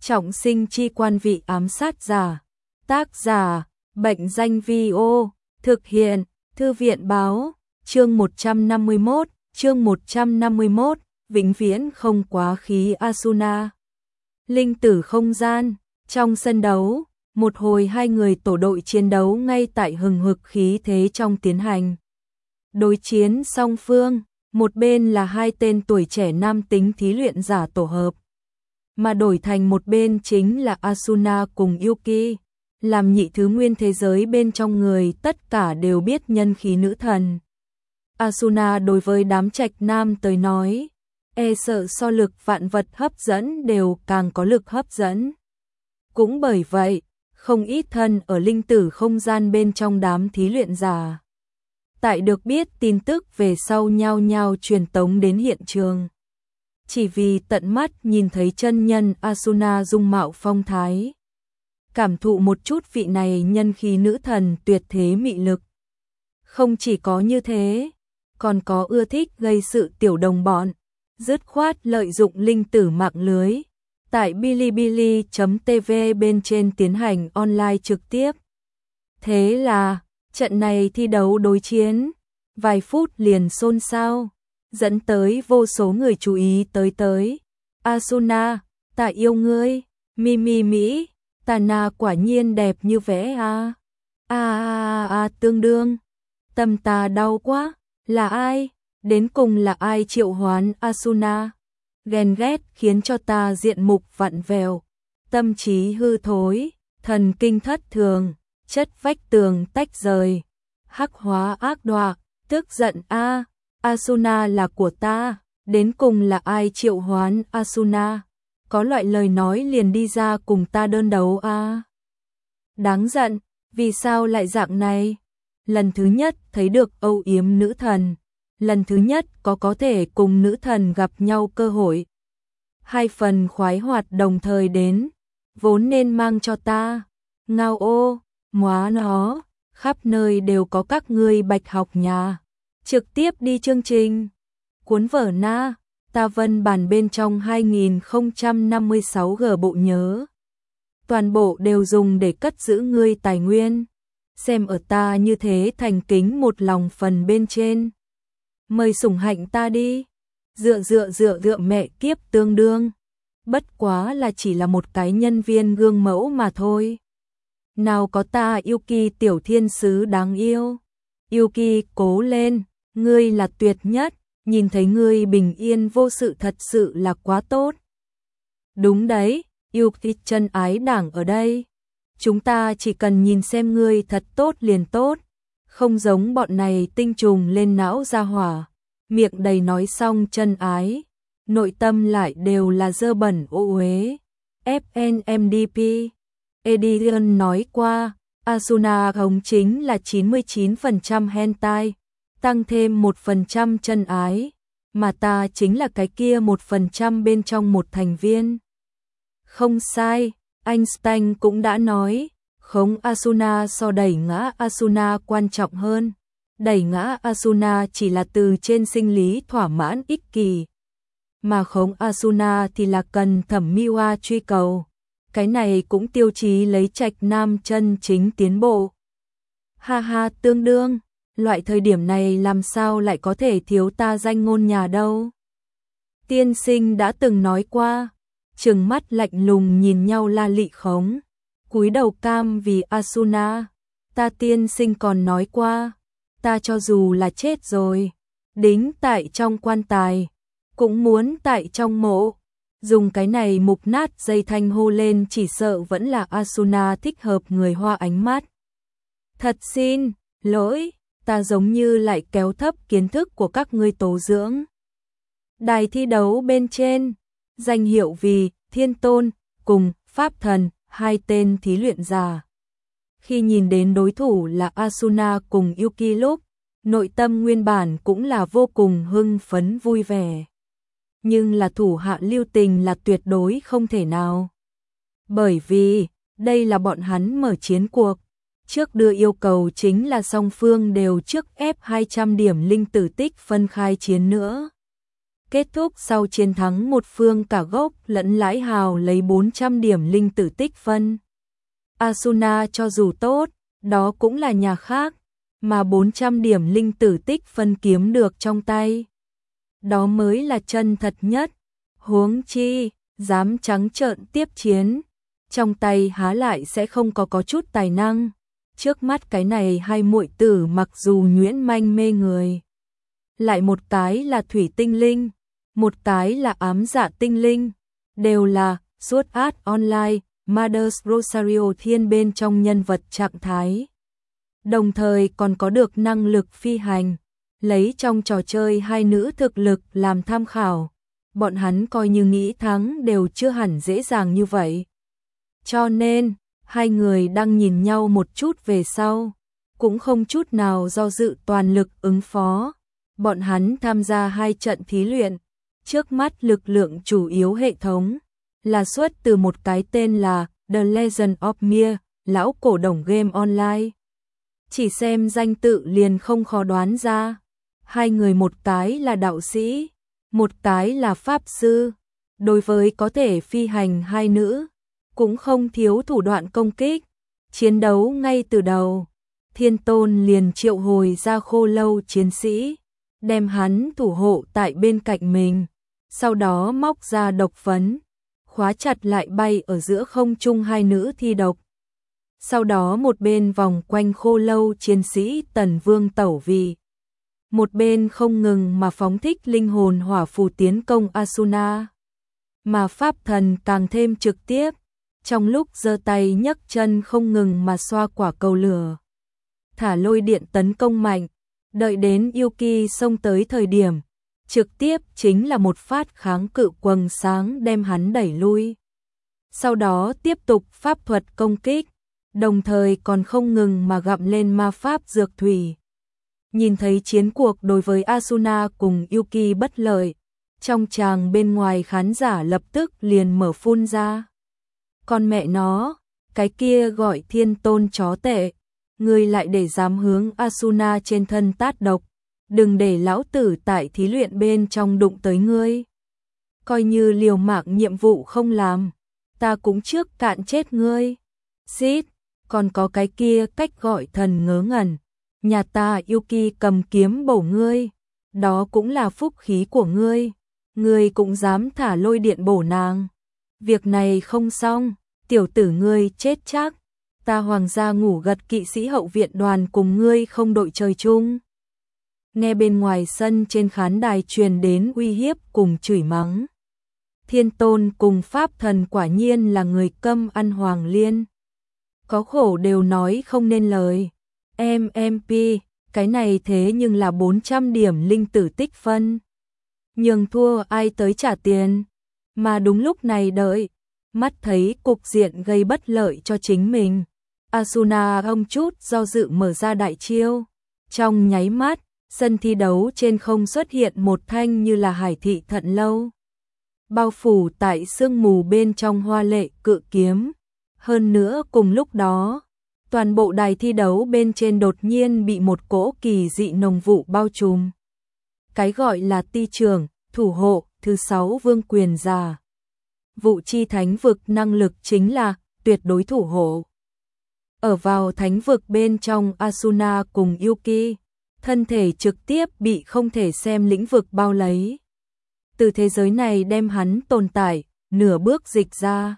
Trọng sinh chi quan vị ám sát giả. Tác giả, Bệnh danh Vi-ô, thực hiện, Thư viện báo, chương 151, vĩnh viễn không quá khí Asuna. Linh tử không gian, trong sân đấu, một hồi hai người tổ đội chiến đấu ngay tại hừng hực khí thế trong tiến hành. Đối chiến song phương, một bên là hai tên tuổi trẻ nam tính thí luyện giả tổ hợp, mà đổi thành một bên chính là Asuna cùng Yuki, làm nhị thứ nguyên thế giới bên trong người tất cả đều biết nhân khí nữ thần. Asuna đối với đám trạch nam tới nói, e sợ so lực vạn vật hấp dẫn đều càng có lực hấp dẫn. Cũng bởi vậy, không ít thân ở linh tử không gian bên trong đám thí luyện giả. Tại được biết tin tức về sau nhao nhao truyền tống đến hiện trường. Chỉ vì tận mắt nhìn thấy chân nhân Asuna dung mạo phong thái. Cảm thụ một chút vị này nhân khí nữ thần tuyệt thế mị lực. Không chỉ có như thế, còn có ưa thích gây sự tiểu đồng bọn, dứt khoát lợi dụng linh tử mạng lưới. Tại Bilibili.tv bên trên tiến hành online trực tiếp. Thế là, trận này thi đấu đối chiến, vài phút liền xôn xao, dẫn tới vô số người chú ý tới. Asuna, ta yêu ngươi, Mỹ, Tana quả nhiên đẹp như vẽ à. Tương đương, tâm ta đau quá, là ai? Đến cùng là ai triệu hoán Asuna? Ghen ghét khiến cho ta diện mục vặn vẹo, tâm trí hư thối, thần kinh thất thường, chất vách tường tách rời, hắc hóa ác đọa, tức giận Asuna là của ta, đến cùng là ai triệu hoán Asuna? Có loại lời nói liền đi ra cùng ta đơn đấu Đáng giận, vì sao lại dạng này? Lần thứ nhất thấy được âu yếm nữ thần, lần thứ nhất có thể cùng nữ thần gặp nhau cơ hội. Hai phần khoái hoạt đồng thời đến, vốn nên mang cho ta. Ngao ô, móa nó, khắp nơi đều có các ngươi bạch học nhà. Trực tiếp đi chương trình. Cuốn vở na, ta vân bản bên trong 2056G bộ nhớ. Toàn bộ đều dùng để cất giữ ngươi tài nguyên. Xem ở ta như thế thành kính một lòng phần bên trên. Mời sủng hạnh ta đi. Dựa mẹ kiếp tương đương. Bất quá là chỉ là một cái nhân viên gương mẫu mà thôi. Nào có ta Yuki tiểu thiên sứ đáng yêu. Yuki cố lên, ngươi là tuyệt nhất, nhìn thấy ngươi bình yên vô sự thật sự là quá tốt. Đúng đấy, Yuki chân ái đảng ở đây. Chúng ta chỉ cần nhìn xem ngươi thật tốt liền tốt, không giống bọn này tinh trùng lên não ra hỏa. Miệng đầy nói xong chân ái, nội tâm lại đều là dơ bẩn ô uế. FNMDP Edition nói qua, Asuna hống chính là 99% hentai, tăng thêm 1% chân ái, mà ta chính là cái kia 1% bên trong một thành viên. Không sai, Einstein cũng đã nói, khống Asuna so đẩy ngã Asuna quan trọng hơn. Đẩy ngã Asuna chỉ là từ trên sinh lý thỏa mãn ích kỷ, mà khống Asuna thì là cần thẩm mỹ truy cầu. Cái này cũng tiêu chí lấy trạch nam chân chính tiến bộ. Ha tương đương, loại thời điểm này làm sao lại có thể thiếu ta danh ngôn nhà đâu. Tiên sinh đã từng nói qua, trừng mắt lạnh lùng nhìn nhau la lị khống, cúi đầu cam vì Asuna. Ta tiên sinh còn nói qua, ta cho dù là chết rồi, đính tại trong quan tài, cũng muốn tại trong mộ. Dùng cái này mục nát dây thanh hô lên chỉ sợ vẫn là Asuna thích hợp người Hoa ánh mắt. Thật xin lỗi, ta giống như lại kéo thấp kiến thức của các ngươi tố dưỡng. Đài thi đấu bên trên, danh hiệu vì Thiên Tôn cùng Pháp Thần, hai tên thí luyện giả. Khi nhìn đến đối thủ là Asuna cùng Yuki lúc, nội tâm nguyên bản cũng là vô cùng hưng phấn vui vẻ. Nhưng là thủ hạ lưu tình là tuyệt đối không thể nào. Bởi vì, đây là bọn hắn mở chiến cuộc. Trước đưa yêu cầu chính là song phương đều trước ép 200 điểm linh tử tích phân khai chiến nữa. Kết thúc sau chiến thắng một phương cả gốc lẫn lãi hào lấy 400 điểm linh tử tích phân. Asuna cho dù tốt, đó cũng là nhà khác, mà 400 điểm linh tử tích phân kiếm được trong tay. Đó mới là chân thật nhất, huống chi, dám trắng trợn tiếp chiến, trong tay há lại sẽ không có chút tài năng. Trước mắt cái này hai muội tử mặc dù nhuyễn manh mê người, lại một cái là thủy tinh linh, một cái là ám dạ tinh linh, đều là Sword Art Online, Mother's Rosario thiên bên trong nhân vật trạng thái. Đồng thời còn có được năng lực phi hành, lấy trong trò chơi hai nữ thực lực làm tham khảo, bọn hắn coi như nghĩ thắng đều chưa hẳn dễ dàng như vậy. Cho nên, hai người đang nhìn nhau một chút về sau, cũng không chút nào do dự toàn lực ứng phó. Bọn hắn tham gia hai trận thí luyện, trước mắt lực lượng chủ yếu hệ thống là xuất từ một cái tên là The Legend of Mir, lão cổ đồng game online. Chỉ xem danh tự liền không khó đoán ra, hai người một cái là đạo sĩ, một cái là pháp sư. Đối với có thể phi hành hai nữ, cũng không thiếu thủ đoạn công kích. Chiến đấu ngay từ đầu, Thiên Tôn liền triệu hồi ra Khô Lâu chiến sĩ, đem hắn thủ hộ tại bên cạnh mình, sau đó móc ra độc phấn, khóa chặt lại bay ở giữa không trung hai nữ thi độc. Sau đó một bên vòng quanh Khô Lâu chiến sĩ Tần Vương tẩu vì, một bên không ngừng mà phóng thích linh hồn hỏa phù tiến công Asuna. Mà pháp thần càng thêm trực tiếp, trong lúc giơ tay nhấc chân không ngừng mà xoa quả cầu lửa, thả lôi điện tấn công mạnh, đợi đến Yuki xông tới thời điểm, trực tiếp chính là một phát kháng cự quầng sáng đem hắn đẩy lui. Sau đó tiếp tục pháp thuật công kích, đồng thời còn không ngừng mà gặm lên ma pháp dược thủy. Nhìn thấy chiến cuộc đối với Asuna cùng Yuki bất lợi, trong tràng bên ngoài khán giả lập tức liền mở phun ra. Con mẹ nó, cái kia gọi Thiên Tôn chó tệ, ngươi lại để dám hướng Asuna trên thân tát độc, đừng để lão tử tại thí luyện bên trong đụng tới ngươi. Coi như liều mạng nhiệm vụ không làm, ta cũng trước cạn chết ngươi. Xít, còn có cái kia cách gọi thần ngớ ngẩn, nhà ta Yuki cầm kiếm bổ ngươi, đó cũng là phúc khí của ngươi, ngươi cũng dám thả lôi điện bổ nàng. Việc này không xong, tiểu tử ngươi chết chắc, ta hoàng gia ngủ gật kỵ sĩ hậu viện đoàn cùng ngươi không đội trời chung. Nghe bên ngoài sân trên khán đài truyền đến uy hiếp cùng chửi mắng. Thiên Tôn cùng pháp thần quả nhiên là người câm ăn hoàng liên. Có khổ đều nói không nên lời. MMP, cái này thế nhưng là 400 điểm linh tử tích phân. Nhường thua ai tới trả tiền. Mà đúng lúc này đợi, mắt thấy cục diện gây bất lợi cho chính mình. Asuna không chút do dự mở ra đại chiêu. Trong nháy mắt, sân thi đấu trên không xuất hiện một thanh như là hải thị thận lâu, bao phủ tại sương mù bên trong hoa lệ cự kiếm. Hơn nữa cùng lúc đó, toàn bộ đài thi đấu bên trên đột nhiên bị một cỗ kỳ dị nồng vụ bao trùm. Cái gọi là ti trưởng, thủ hộ, thứ 6 vương quyền giả. Vụ chi thánh vực năng lực chính là tuyệt đối thủ hộ. Ở vào thánh vực bên trong Asuna cùng Yuki, thân thể trực tiếp bị không thể xem lĩnh vực bao lấy. Từ thế giới này đem hắn tồn tại, nửa bước dịch ra,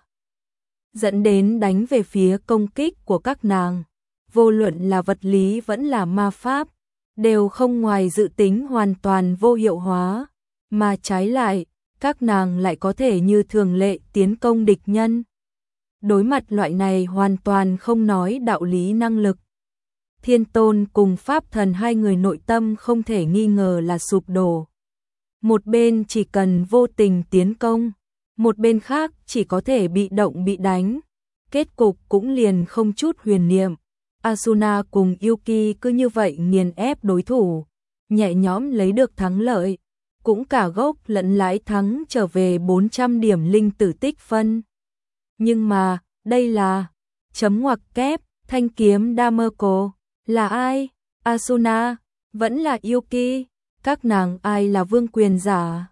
dẫn đến đánh về phía công kích của các nàng. Vô luận là vật lý vẫn là ma pháp, đều không ngoài dự tính hoàn toàn vô hiệu hóa, mà trái lại, các nàng lại có thể như thường lệ tiến công địch nhân. Đối mặt loại này hoàn toàn không nói đạo lý năng lực, Thiên Tôn cùng pháp thần hai người nội tâm không thể nghi ngờ là sụp đổ. Một bên chỉ cần vô tình tiến công, một bên khác chỉ có thể bị động bị đánh. Kết cục cũng liền không chút huyền niệm. Asuna cùng Yuki cứ như vậy nghiền ép đối thủ, nhẹ nhõm lấy được thắng lợi, cũng cả gốc lẫn lãi thắng trở về 400 điểm linh tử tích phân. Nhưng mà, đây là chấm ngoặc kép, thanh kiếm Damerco, là ai? Asuna, vẫn là Yuki, các nàng ai là vương quyền giả?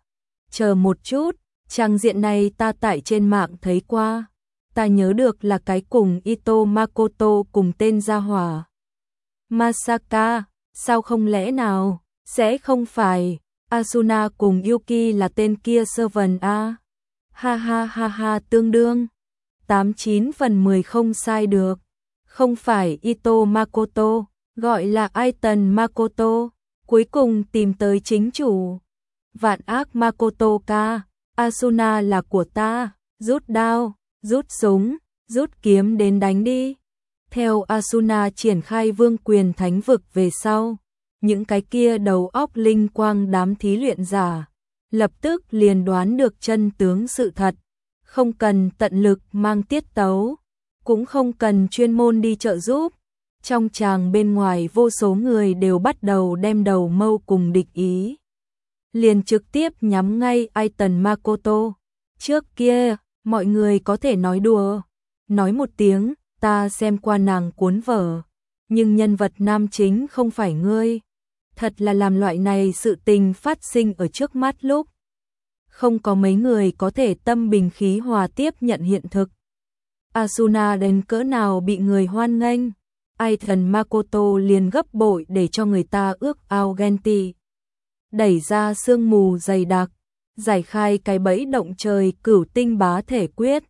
chờ một chút, trang diện này ta tại trên mạng thấy qua. Ta nhớ được là cái cùng Ito Makoto cùng tên gia hỏa. Masaka, sao không lẽ nào, sẽ không phải, Asuna cùng Yuki là tên kia servant a. Ha ha ha ha tương đương. 89 phần 10 không sai được. Không phải Ito Makoto, gọi là Aiton Makoto, cuối cùng tìm tới chính chủ. Vạn ác Makoto ca, Asuna là của ta, rút đao, rút súng, rút kiếm đến đánh đi. Theo Asuna triển khai vương quyền thánh vực về sau, những cái kia đầu óc linh quang đám thí luyện giả, lập tức liền đoán được chân tướng sự thật, không cần tận lực mang tiết tấu, cũng không cần chuyên môn đi trợ giúp. Trong tràng bên ngoài vô số người đều bắt đầu đem đầu mâu cùng địch ý. Liền trực tiếp nhắm ngay Aiton Makoto. Trước kia, mọi người có thể nói đùa, nói một tiếng, ta xem qua nàng cuốn vở, nhưng nhân vật nam chính không phải ngươi. Thật là làm loại này sự tình phát sinh ở trước mắt lúc. Không có mấy người có thể tâm bình khí hòa tiếp nhận hiện thực. Asuna đến cỡ nào bị người hoan nghênh, Aiton Makoto liền gấp bội để cho người ta ước ao ghen tị. Đẩy ra sương mù dày đặc, giải khai cái bẫy động trời cửu tinh bá thể quyết,